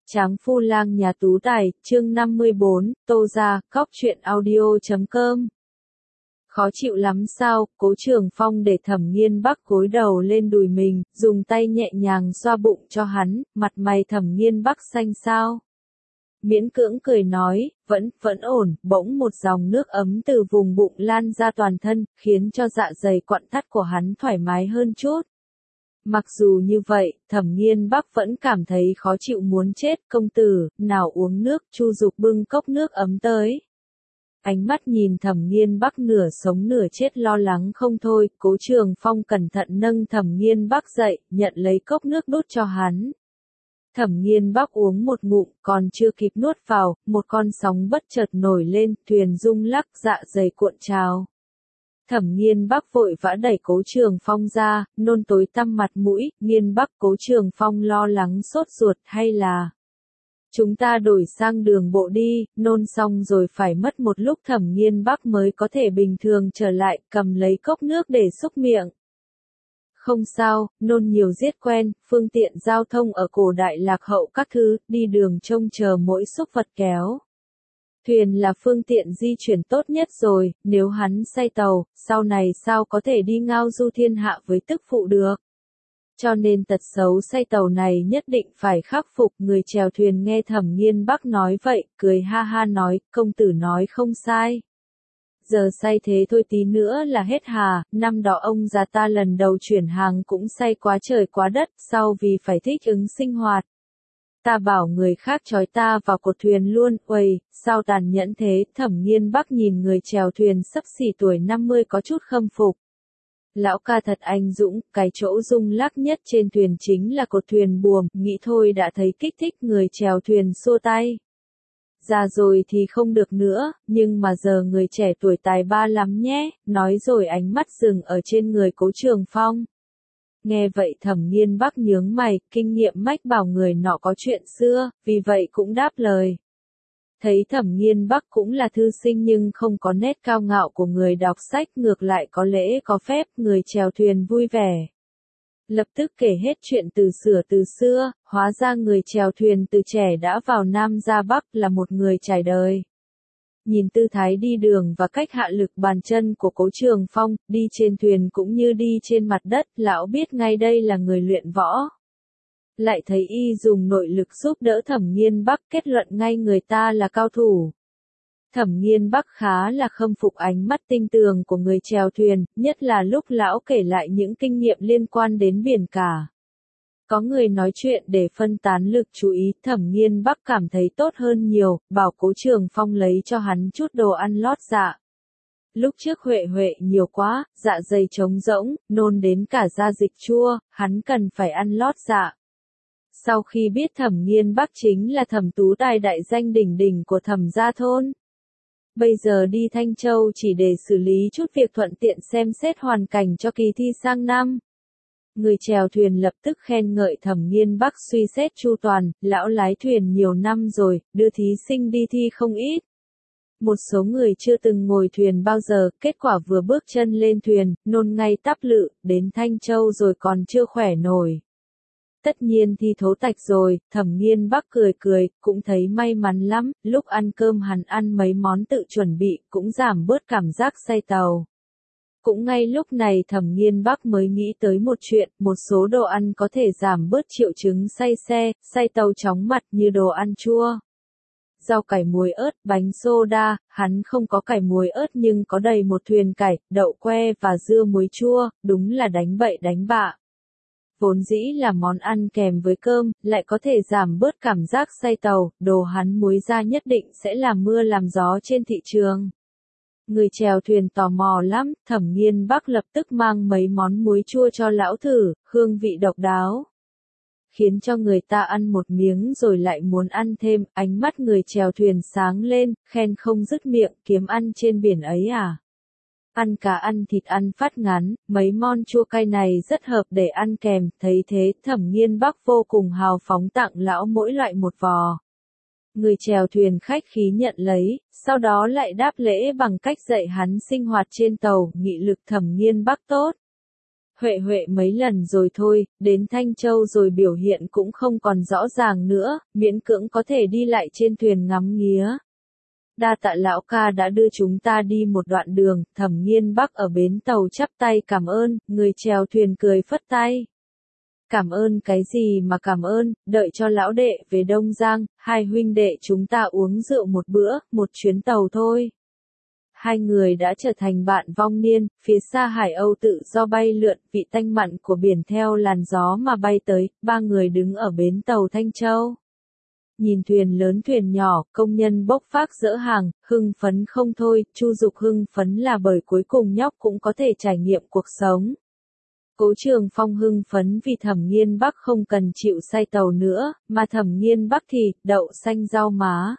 Tráng phu lang nhà tú tài, chương 54, Tô Gia, Cóc truyện audio.com. Khó chịu lắm sao? Cố Trường Phong để Thẩm Nghiên Bắc gối đầu lên đùi mình, dùng tay nhẹ nhàng xoa bụng cho hắn, mặt mày Thẩm Nghiên Bắc xanh xao. Miễn cưỡng cười nói, vẫn ổn, bỗng một dòng nước ấm từ vùng bụng lan ra toàn thân, khiến cho dạ dày quặn thắt của hắn thoải mái hơn chút. Mặc dù như vậy, Thẩm Nghiên Bắc vẫn cảm thấy khó chịu muốn chết, công tử, nào uống nước, Chu Dục bưng cốc nước ấm tới. Ánh mắt nhìn Thẩm Nghiên Bắc nửa sống nửa chết lo lắng không thôi, Cố Trường Phong cẩn thận nâng Thẩm Nghiên Bắc dậy, nhận lấy cốc nước đút cho hắn. Thẩm Nghiên Bắc uống một ngụm, còn chưa kịp nuốt vào, một con sóng bất chợt nổi lên, thuyền rung lắc dạ dày cuộn trào. Thẩm Nghiên Bắc vội vã đẩy Cố Trường Phong ra, nôn tối tăm mặt mũi, Nghiên Bắc. Cố Trường Phong lo lắng sốt ruột, hay là chúng ta đổi sang đường bộ đi, nôn xong rồi phải mất một lúc Thẩm Nghiên Bắc mới có thể bình thường trở lại, cầm lấy cốc nước để xúc miệng. Không sao, nôn nhiều giết quen, phương tiện giao thông ở cổ đại lạc hậu các thứ, đi đường trông chờ mỗi xúc vật kéo. Thuyền là phương tiện di chuyển tốt nhất rồi, nếu hắn say tàu, sau này sao có thể đi ngao du thiên hạ với tức phụ được. Cho nên tật xấu say tàu này nhất định phải khắc phục. Người chèo thuyền nghe Thẩm Nghiên Bắc nói vậy, cười ha ha nói, công tử nói không sai. Giờ say thế thôi tí nữa là hết hà, năm đó ông già ta lần đầu chuyển hàng cũng say quá trời quá đất, sau vì phải thích ứng sinh hoạt. Ta bảo người khác trói ta vào cột thuyền luôn, uầy, sao tàn nhẫn thế. Thẩm Nghiên Bắc nhìn người chèo thuyền xấp xỉ tuổi 50 có chút khâm phục. Lão ca thật anh dũng, cái chỗ rung lắc nhất trên thuyền chính là cột thuyền buồm, nghĩ thôi đã thấy kích thích. Người chèo thuyền xua tay. Già rồi thì không được nữa, nhưng mà giờ người trẻ tuổi tài ba lắm nhé, nói rồi ánh mắt dừng ở trên người Cố Trường Phong. Nghe vậy Thẩm Nghiên Bắc nhướng mày, kinh nghiệm mách bảo người nọ có chuyện xưa, vì vậy cũng đáp lời. Thấy Thẩm Nghiên Bắc cũng là thư sinh nhưng không có nét cao ngạo của người đọc sách, ngược lại có lễ có phép. Người chèo thuyền vui vẻ. Lập tức kể hết chuyện từ xưa, hóa ra người chèo thuyền từ trẻ đã vào Nam ra Bắc, là một người trải đời. Nhìn tư thái đi đường và cách hạ lực bàn chân của Cố Trường Phong, đi trên thuyền cũng như đi trên mặt đất, lão biết ngay đây là người luyện võ. Lại thấy y dùng nội lực giúp đỡ Thẩm Nghiên Bắc, kết luận ngay người ta là cao thủ. Thẩm Nghiên Bắc khá là khâm phục ánh mắt tinh tường của người chèo thuyền, nhất là lúc lão kể lại những kinh nghiệm liên quan đến biển cả. Có người nói chuyện để phân tán lực chú ý, Thẩm Nghiên Bắc cảm thấy tốt hơn nhiều, bảo Cố Trường Phong lấy cho hắn chút đồ ăn lót dạ. Lúc trước huệ nhiều quá, dạ dày trống rỗng, nôn đến cả da dịch chua, hắn cần phải ăn lót dạ. Sau khi biết Thẩm Nghiên Bắc chính là Thẩm Tú Tài đại danh đỉnh đỉnh của Thẩm gia thôn. Bây giờ đi Thanh Châu chỉ để xử lý chút việc thuận tiện xem xét hoàn cảnh cho kỳ thi sang năm. Người chèo thuyền lập tức khen ngợi Thẩm Nghiên Bắc suy xét chu toàn, lão lái thuyền nhiều năm rồi, đưa thí sinh đi thi không ít. Một số người chưa từng ngồi thuyền bao giờ, kết quả vừa bước chân lên thuyền, nôn ngay tắp lự, đến Thanh Châu rồi còn chưa khỏe nổi. Tất nhiên thi thố tạch rồi, Thẩm Nghiên Bắc cười, cũng thấy may mắn lắm, lúc ăn cơm hắn ăn mấy món tự chuẩn bị, cũng giảm bớt cảm giác say tàu. Cũng ngay lúc này Thẩm Nghiên Bắc mới nghĩ tới một chuyện, một số đồ ăn có thể giảm bớt triệu chứng say xe, say tàu chóng mặt như đồ ăn chua. Rau cải muối ớt, bánh soda, hắn không có cải muối ớt nhưng có đầy một thuyền cải, đậu que và dưa muối chua, đúng là đánh bậy đánh bạ. Vốn dĩ là món ăn kèm với cơm, lại có thể giảm bớt cảm giác say tàu, đồ hắn muối ra nhất định sẽ làm mưa làm gió trên thị trường. Người chèo thuyền tò mò lắm, Thẩm Nghiên Bắc lập tức mang mấy món muối chua cho lão thử, hương vị độc đáo. Khiến cho người ta ăn một miếng rồi lại muốn ăn thêm, ánh mắt người chèo thuyền sáng lên, khen không dứt miệng, kiếm ăn trên biển ấy à. Ăn cá ăn thịt ăn phát ngán, mấy món chua cay này rất hợp để ăn kèm, thấy thế Thẩm Nghiên Bắc vô cùng hào phóng tặng lão mỗi loại một vò. Người chèo thuyền khách khí nhận lấy, sau đó lại đáp lễ bằng cách dạy hắn sinh hoạt trên tàu, nghị lực Thẩm Nghiên Bắc tốt. Huệ Huệ mấy lần rồi thôi, đến Thanh Châu rồi biểu hiện cũng không còn rõ ràng nữa, miễn cưỡng có thể đi lại trên thuyền ngắm nghía. Đa tạ lão ca đã đưa chúng ta đi một đoạn đường, Thẩm Nghiên Bắc ở bến tàu chắp tay cảm ơn, người chèo thuyền cười phất tay. Cảm ơn cái gì mà cảm ơn, đợi cho lão đệ về Đông Giang, hai huynh đệ chúng ta uống rượu một bữa, một chuyến tàu thôi. Hai người đã trở thành bạn vong niên, phía xa Hải Âu tự do bay lượn, vị tanh mặn của biển theo làn gió mà bay tới, ba người đứng ở bến tàu Thanh Châu. Nhìn thuyền lớn thuyền nhỏ, công nhân bốc phác dỡ hàng, hưng phấn không thôi, Chu Dục hưng phấn là bởi cuối cùng nhóc cũng có thể trải nghiệm cuộc sống. Cố Trường Phong hưng phấn vì Thẩm Nghiên Bắc không cần chịu say tàu nữa, mà Thẩm Nghiên Bắc thì, đậu xanh rau má.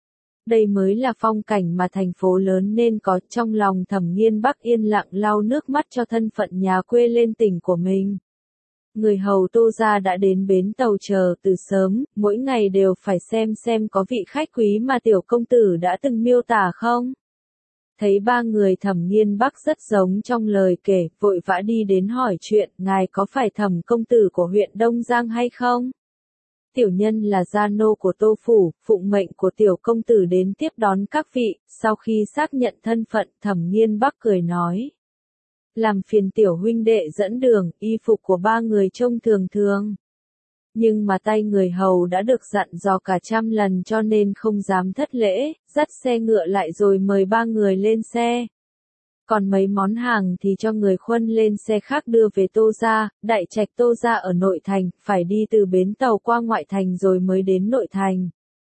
Đây mới là phong cảnh mà thành phố lớn nên có, trong lòng Thẩm Nghiên Bắc yên lặng lau nước mắt cho thân phận nhà quê lên tỉnh của mình. Người hầu Tô gia đã đến bến tàu chờ từ sớm, mỗi ngày đều phải xem có vị khách quý mà tiểu công tử đã từng miêu tả không. Thấy ba người Thẩm Nghiên Bắc rất giống trong lời kể, vội vã đi đến hỏi chuyện, ngài có phải Thẩm công tử của huyện Đông Giang hay không? Tiểu nhân là gia nô của Tô phủ, phụng mệnh của tiểu công tử đến tiếp đón các vị, sau khi xác nhận thân phận, Thẩm Nghiên Bắc cười nói. Làm phiền tiểu huynh đệ dẫn đường, y phục của ba người trông thường thường. Nhưng mà tay người hầu đã được dặn dò cả trăm lần cho nên không dám thất lễ, dắt xe ngựa lại rồi mời ba người lên xe. Còn mấy món hàng thì cho người khuân lên xe khác đưa về Tô gia, đại trạch Tô gia ở nội thành, phải đi từ bến tàu qua ngoại thành rồi mới đến nội thành.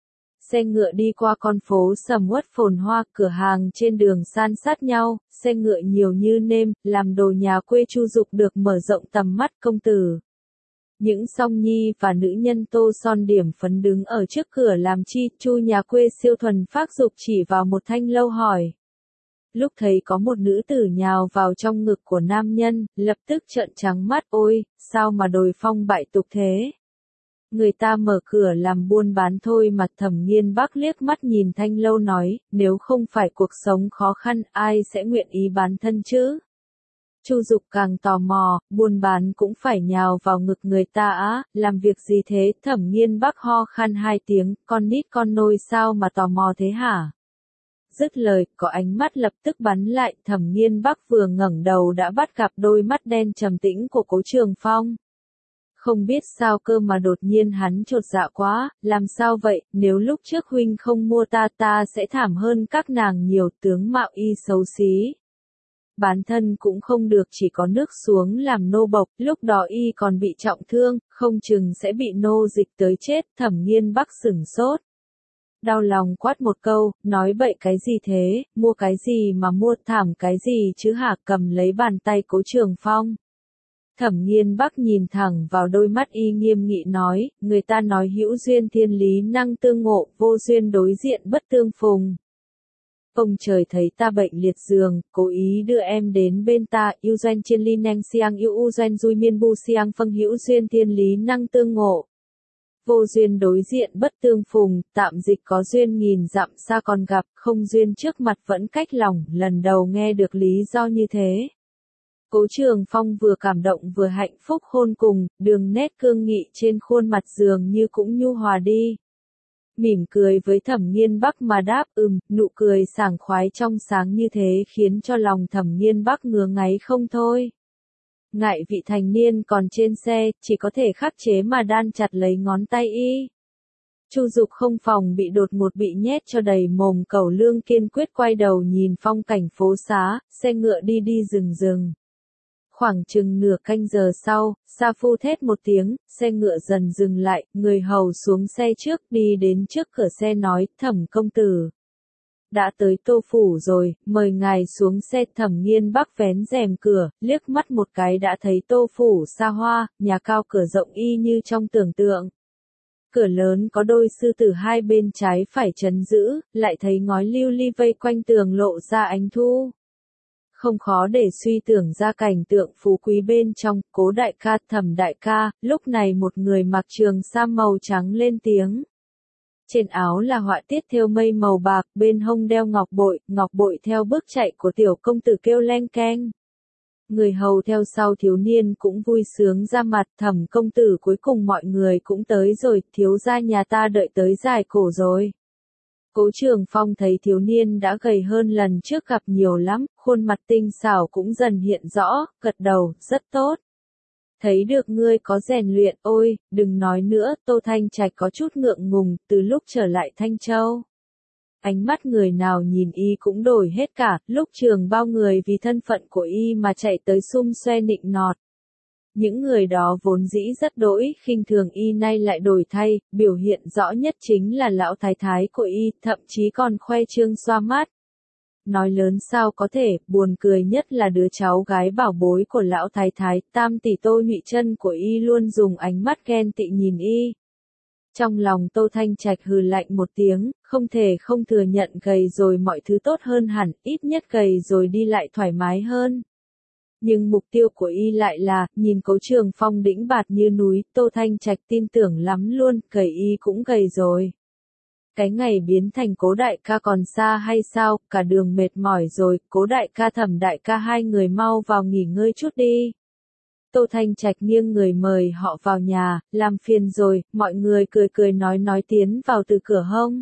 Xe ngựa đi qua con phố sầm uất phồn hoa, cửa hàng trên đường san sát nhau, xe ngựa nhiều như nêm, làm đồ nhà quê Chu Dục được mở rộng tầm mắt công tử. Những song nhi và nữ nhân tô son điểm phấn đứng ở trước cửa làm chi, Chu nhà quê siêu thuần phác Dục chỉ vào một thanh lâu hỏi. Lúc thấy có một nữ tử nhào vào trong ngực của nam nhân, lập tức trợn trắng mắt, ôi, sao mà đồi phong bại tục thế? Người ta mở cửa làm buôn bán thôi mà. Thẩm Nghiên Bắc liếc mắt nhìn thanh lâu nói, nếu không phải cuộc sống khó khăn, ai sẽ nguyện ý bán thân chứ? Chu Dục càng tò mò, buôn bán cũng phải nhào vào ngực người ta á, làm việc gì thế? Thẩm Nghiên Bắc ho khan hai tiếng, con nít con nôi sao mà tò mò thế hả? Dứt lời, có ánh mắt lập tức bắn lại, Thẩm Nghiên Bắc vừa ngẩng đầu đã bắt gặp đôi mắt đen trầm tĩnh của Cố Trường Phong. Không biết sao cơ mà đột nhiên hắn chột dạ quá, làm sao vậy, nếu lúc trước huynh không mua ta sẽ thảm hơn các nàng nhiều, tướng mạo y xấu xí. Bán thân cũng không được, chỉ có nước xuống làm nô bộc, lúc đó y còn bị trọng thương, không chừng sẽ bị nô dịch tới chết. Thẩm Nghiên Bắc sửng sốt. Đau lòng quát một câu, nói bậy cái gì thế, mua cái gì mà mua, thảm cái gì chứ hả? Cầm lấy bàn tay Cố Trường Phong. Thẩm Nghiên Bắc nhìn thẳng vào đôi mắt y nghiêm nghị nói, người ta nói hữu duyên thiên lý năng tương ngộ, vô duyên đối diện bất tương phùng. Ông trời thấy ta bệnh liệt giường, cố ý đưa em đến bên ta, yêu doanh chiên ly neng siang yêu u doanh dui miên bu siang phân hữu duyên thiên lý năng tương ngộ. Vô duyên đối diện bất tương phùng, tạm dịch có duyên nghìn dặm xa còn gặp, không duyên trước mặt vẫn cách lòng, lần đầu nghe được lý do như thế. Cố Trường Phong vừa cảm động vừa hạnh phúc khôn cùng, đường nét cương nghị trên khuôn mặt dường như cũng nhu hòa đi. Mỉm cười với Thẩm Nghiên Bắc mà đáp nụ cười sảng khoái trong sáng như thế khiến cho lòng Thẩm Nghiên Bắc ngứa ngáy không thôi. Ngại vị thành niên còn trên xe, chỉ có thể khắc chế mà đan chặt lấy ngón tay y. Chu Dục không phòng bị đột ngột bị nhét cho đầy mồm cẩu lương, kiên quyết quay đầu nhìn phong cảnh phố xá, xe ngựa đi đi rừng rừng. Khoảng chừng nửa canh giờ sau, sa phu thét một tiếng, xe ngựa dần dừng lại, người hầu xuống xe trước đi đến trước cửa xe nói, Thẩm công tử. Đã tới Tô phủ rồi, mời ngài xuống xe. Thẩm Nghiên Bắc vén rèm cửa, liếc mắt một cái đã thấy Tô phủ xa hoa, nhà cao cửa rộng y như trong tưởng tượng. Cửa lớn có đôi sư tử hai bên trái phải trấn giữ, lại thấy ngói lưu ly vây quanh tường lộ ra ánh thu. Không khó để suy tưởng ra cảnh tượng phú quý bên trong. Cố đại ca, Thẩm đại ca, lúc này một người mặc trường sam màu trắng lên tiếng. Trên áo là họa tiết thêu mây màu bạc, bên hông đeo ngọc bội theo bước chạy của tiểu công tử kêu leng keng. Người hầu theo sau thiếu niên cũng vui sướng ra mặt, Thẩm công tử cuối cùng mọi người cũng tới rồi, thiếu gia nhà ta đợi tới dài cổ rồi. Cố Trường Phong thấy thiếu niên đã gầy hơn lần trước gặp nhiều lắm, khuôn mặt tinh xảo cũng dần hiện rõ, gật đầu, rất tốt. Thấy được ngươi có rèn luyện, ôi, đừng nói nữa, Tô Thanh Trạch có chút ngượng ngùng, từ lúc trở lại Thanh Châu. Ánh mắt người nào nhìn y cũng đổi hết cả, lúc trường bao người vì thân phận của y mà chạy tới xum xoe nịnh nọt. Những người đó vốn dĩ rất đỗi khinh thường y nay lại đổi thay, biểu hiện rõ nhất chính là lão thái thái của y, thậm chí còn khoe trương xoa mát. Nói lớn sao có thể, buồn cười nhất là đứa cháu gái bảo bối của lão thái thái, Tam tỷ Tô Nhụy Chân của y luôn dùng ánh mắt ghen tị nhìn y. Trong lòng Tô Thanh Trạch hừ lạnh một tiếng, không thể không thừa nhận gầy rồi mọi thứ tốt hơn hẳn, ít nhất gầy rồi đi lại thoải mái hơn. Nhưng mục tiêu của y lại là, nhìn Cố Trường Phong đĩnh bạt như núi, Tô Thanh Trạch tin tưởng lắm luôn, gầy y cũng gầy rồi. Cái ngày biến thành Cố đại ca còn xa hay sao, cả đường mệt mỏi rồi, Cố đại ca Thẩm đại ca hai người mau vào nghỉ ngơi chút đi. Tô Thanh Trạch nghiêng người mời họ vào nhà, làm phiền rồi, mọi người cười cười nói tiến vào từ cửa hông.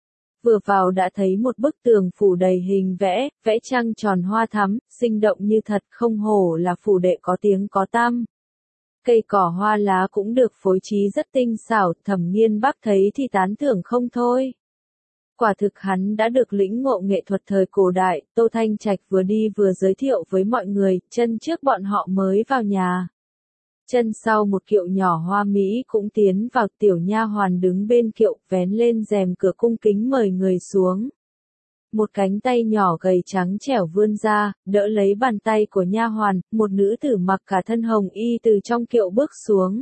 Vừa vào đã thấy một bức tường phủ đầy hình vẽ, vẽ trăng tròn hoa thắm, sinh động như thật, không hổ là phủ đệ có tiếng có tăm. Cây cỏ hoa lá cũng được phối trí rất tinh xảo, Thẩm Nghiên Bắc thấy thì tán thưởng không thôi. Quả thực hắn đã được lĩnh ngộ nghệ thuật thời cổ đại, Tô Thanh Trạch vừa đi vừa giới thiệu với mọi người, chân trước bọn họ mới vào nhà. Chân sau một kiệu nhỏ hoa mỹ cũng tiến vào, tiểu nha hoàn đứng bên kiệu, vén lên rèm cửa cung kính mời người xuống. Một cánh tay nhỏ gầy trắng trẻo vươn ra, đỡ lấy bàn tay của nha hoàn, một nữ tử mặc cả thân hồng y từ trong kiệu bước xuống.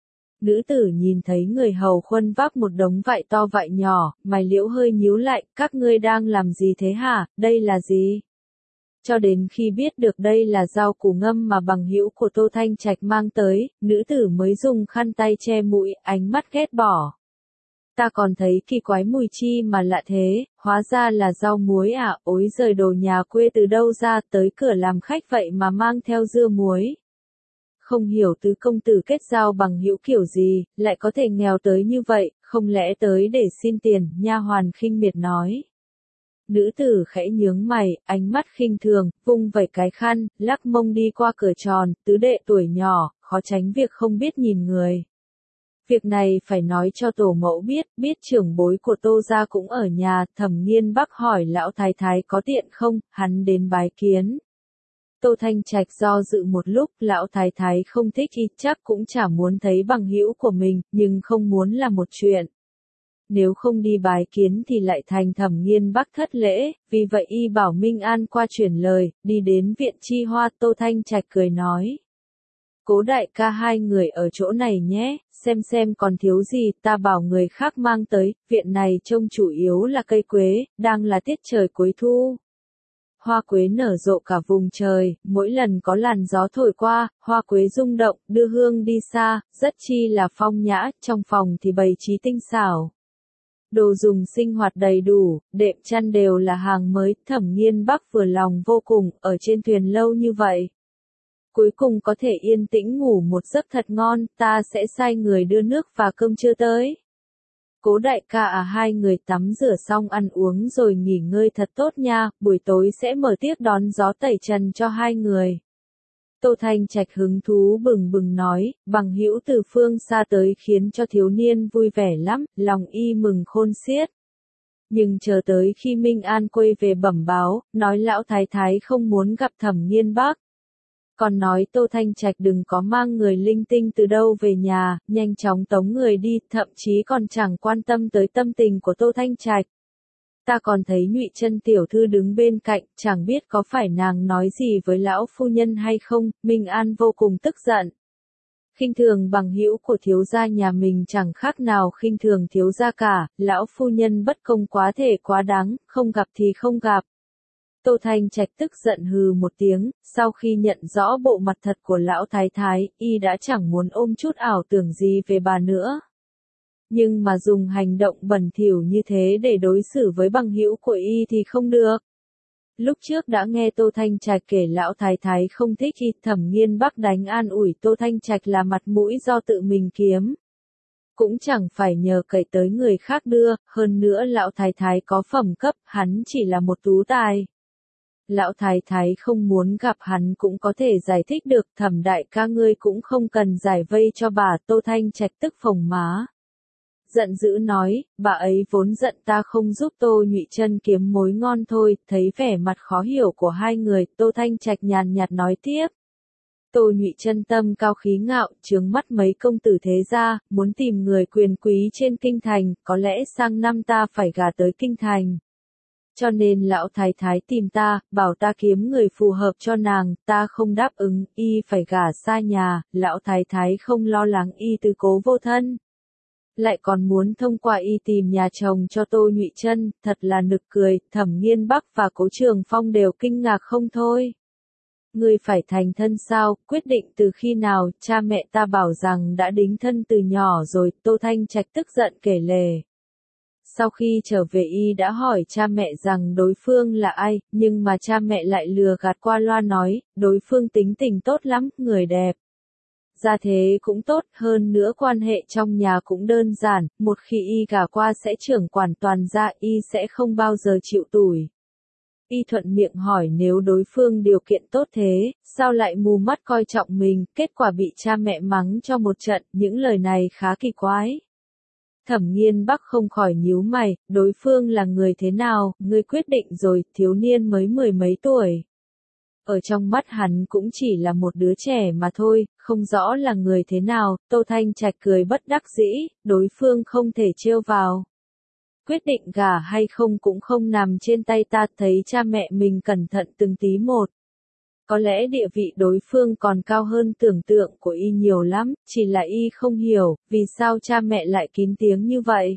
Nữ tử nhìn thấy người hầu khuân vác một đống vại to vại nhỏ, mày liễu hơi nhíu lại, các ngươi đang làm gì thế hả, đây là gì? Cho đến khi biết được đây là rau củ ngâm mà bằng hữu của Tô Thanh Trạch mang tới, nữ tử mới dùng khăn tay che mũi, ánh mắt ghét bỏ. Ta còn thấy kỳ quái mùi chi mà lạ thế, hóa ra là rau muối à, ối giời đồ nhà quê từ đâu ra, tới cửa làm khách vậy mà mang theo dưa muối. Không hiểu tứ công tử kết giao bằng hữu kiểu gì, lại có thể nghèo tới như vậy, không lẽ tới để xin tiền, nha hoàn khinh miệt nói. Nữ tử khẽ nhướng mày, ánh mắt khinh thường, vung vẩy cái khăn, lắc mông đi qua cửa tròn, tứ đệ tuổi nhỏ, khó tránh việc không biết nhìn người. Việc này phải nói cho tổ mẫu biết trưởng bối của Tô gia cũng ở nhà, Thẩm Nghiên Bắc hỏi lão thái thái có tiện không, hắn đến bái kiến. Tô Thanh Trạch do dự một lúc, lão thái thái không thích y, chắc cũng chả muốn thấy bằng hữu của mình, nhưng không muốn là một chuyện. Nếu không đi bái kiến thì lại thành Thẩm Nghiên Bắc thất lễ, vì vậy y bảo Minh An qua chuyển lời, đi đến viện Chi Hoa. Tô Thanh Trạch cười nói. Cố đại ca hai người ở chỗ này nhé, xem còn thiếu gì, ta bảo người khác mang tới, viện này trông chủ yếu là cây quế, đang là tiết trời cuối thu. Hoa quế nở rộ cả vùng trời, mỗi lần có làn gió thổi qua, hoa quế rung động, đưa hương đi xa, rất chi là phong nhã, trong phòng thì bày trí tinh xảo. Đồ dùng sinh hoạt đầy đủ, đệm chăn đều là hàng mới, Thẩm Nghiên Bắc vừa lòng vô cùng, ở trên thuyền lâu như vậy. Cuối cùng có thể yên tĩnh ngủ một giấc thật ngon, ta sẽ sai người đưa nước và cơm trưa tới. Cố đại ca hai người tắm rửa xong ăn uống rồi nghỉ ngơi thật tốt nha, buổi tối sẽ mở tiệc đón gió tẩy trần cho hai người. Tô Thanh Trạch hứng thú bừng bừng nói, bằng hữu từ phương xa tới khiến cho thiếu niên vui vẻ lắm, lòng y mừng khôn xiết. Nhưng chờ tới khi Minh An quay về bẩm báo, nói lão thái thái không muốn gặp Thẩm Nghiên Bắc. Còn nói Tô Thanh Trạch đừng có mang người linh tinh từ đâu về nhà, nhanh chóng tống người đi, thậm chí còn chẳng quan tâm tới tâm tình của Tô Thanh Trạch. Ta còn thấy Nhụy Chân tiểu thư đứng bên cạnh, chẳng biết có phải nàng nói gì với lão phu nhân hay không, Minh An vô cùng tức giận. Khinh thường bằng hữu của thiếu gia nhà mình chẳng khác nào khinh thường thiếu gia cả, lão phu nhân bất công quá thể quá đáng, không gặp thì không gặp. Tô Thanh Trạch tức giận hừ một tiếng, sau khi nhận rõ bộ mặt thật của lão thái thái, y đã chẳng muốn ôm chút ảo tưởng gì về bà nữa. Nhưng mà dùng hành động bẩn thỉu như thế để đối xử với bằng hữu của y thì không được. Lúc trước đã nghe Tô Thanh Trạch kể lão thái thái không thích y, Thẩm Nghiên Bắc đánh an ủi Tô Thanh Trạch là mặt mũi do tự mình kiếm. Cũng chẳng phải nhờ cậy tới người khác đưa, hơn nữa lão thái thái có phẩm cấp, hắn chỉ là một tú tài. Lão thái thái không muốn gặp hắn cũng có thể giải thích được, Thẩm đại ca ngươi cũng không cần giải vây cho bà. Tô Thanh Trạch tức phồng má. Giận dữ nói, bà ấy vốn giận ta không giúp Tô Nhụy Chân kiếm mối ngon thôi. Thấy vẻ mặt khó hiểu của hai người, Tô Thanh Trạch nhàn nhạt nói tiếp. Tô Nhụy Chân tâm cao khí ngạo, chướng mắt mấy công tử thế gia, muốn tìm người quyền quý trên kinh thành, có lẽ sang năm ta phải gả tới kinh thành. Cho nên lão thái thái tìm ta, bảo ta kiếm người phù hợp cho nàng, ta không đáp ứng, y phải gả xa nhà, lão thái thái không lo lắng y tứ cố vô thân. Lại còn muốn thông qua y tìm nhà chồng cho Tô Nhụy Chân, thật là nực cười. Thẩm Nghiên Bắc và Cố Trường Phong đều kinh ngạc không thôi. Ngươi phải thành thân sao, quyết định từ khi nào, cha mẹ ta bảo rằng đã đính thân từ nhỏ rồi. Tô Thanh Trạch tức giận kể lể. Sau khi trở về y đã hỏi cha mẹ rằng đối phương là ai, nhưng mà cha mẹ lại lừa gạt qua loa nói, đối phương tính tình tốt lắm, người đẹp. Gia thế cũng tốt, hơn nữa quan hệ trong nhà cũng đơn giản, một khi y gả qua sẽ trưởng quản toàn gia, y sẽ không bao giờ chịu tủi. Y thuận miệng hỏi nếu đối phương điều kiện tốt thế, sao lại mù mắt coi trọng mình, kết quả bị cha mẹ mắng cho một trận, những lời này khá kỳ quái. Thẩm Nghiên Bắc không khỏi nhíu mày, đối phương là người thế nào, ngươi quyết định rồi, thiếu niên mới 10 mấy tuổi. Ở trong mắt hắn cũng chỉ là một đứa trẻ mà thôi, không rõ là người thế nào. Tô Thanh Trạch cười bất đắc dĩ, đối phương không thể trêu vào. Quyết định gả hay không cũng không nằm trên tay ta, thấy cha mẹ mình cẩn thận từng tí một. Có lẽ địa vị đối phương còn cao hơn tưởng tượng của y nhiều lắm, chỉ là y không hiểu, vì sao cha mẹ lại kín tiếng như vậy.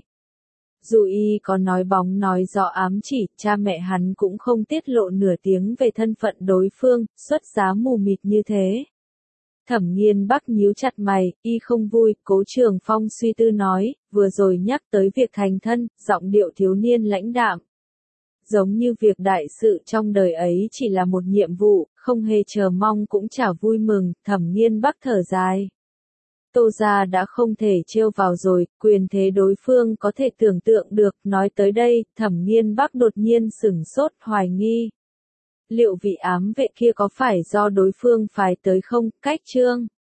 Dù y có nói bóng nói gió ám chỉ, cha mẹ hắn cũng không tiết lộ nửa tiếng về thân phận đối phương, xuất giá mù mịt như thế. Thẩm Nghiên Bắc nhíu chặt mày, y không vui. Cố Trường Phong suy tư nói, vừa rồi nhắc tới việc thành thân, giọng điệu thiếu niên lãnh đạm. Giống như việc đại sự trong đời ấy chỉ là một nhiệm vụ, không hề chờ mong cũng chả vui mừng. Thẩm Nghiên Bắc thở dài. Tô gia đã không thể trêu vào rồi, quyền thế đối phương có thể tưởng tượng được. Nói tới đây, Thẩm Nghiên Bắc đột nhiên sửng sốt, hoài nghi. Liệu vị ám vệ kia có phải do đối phương phái tới không? Cách chương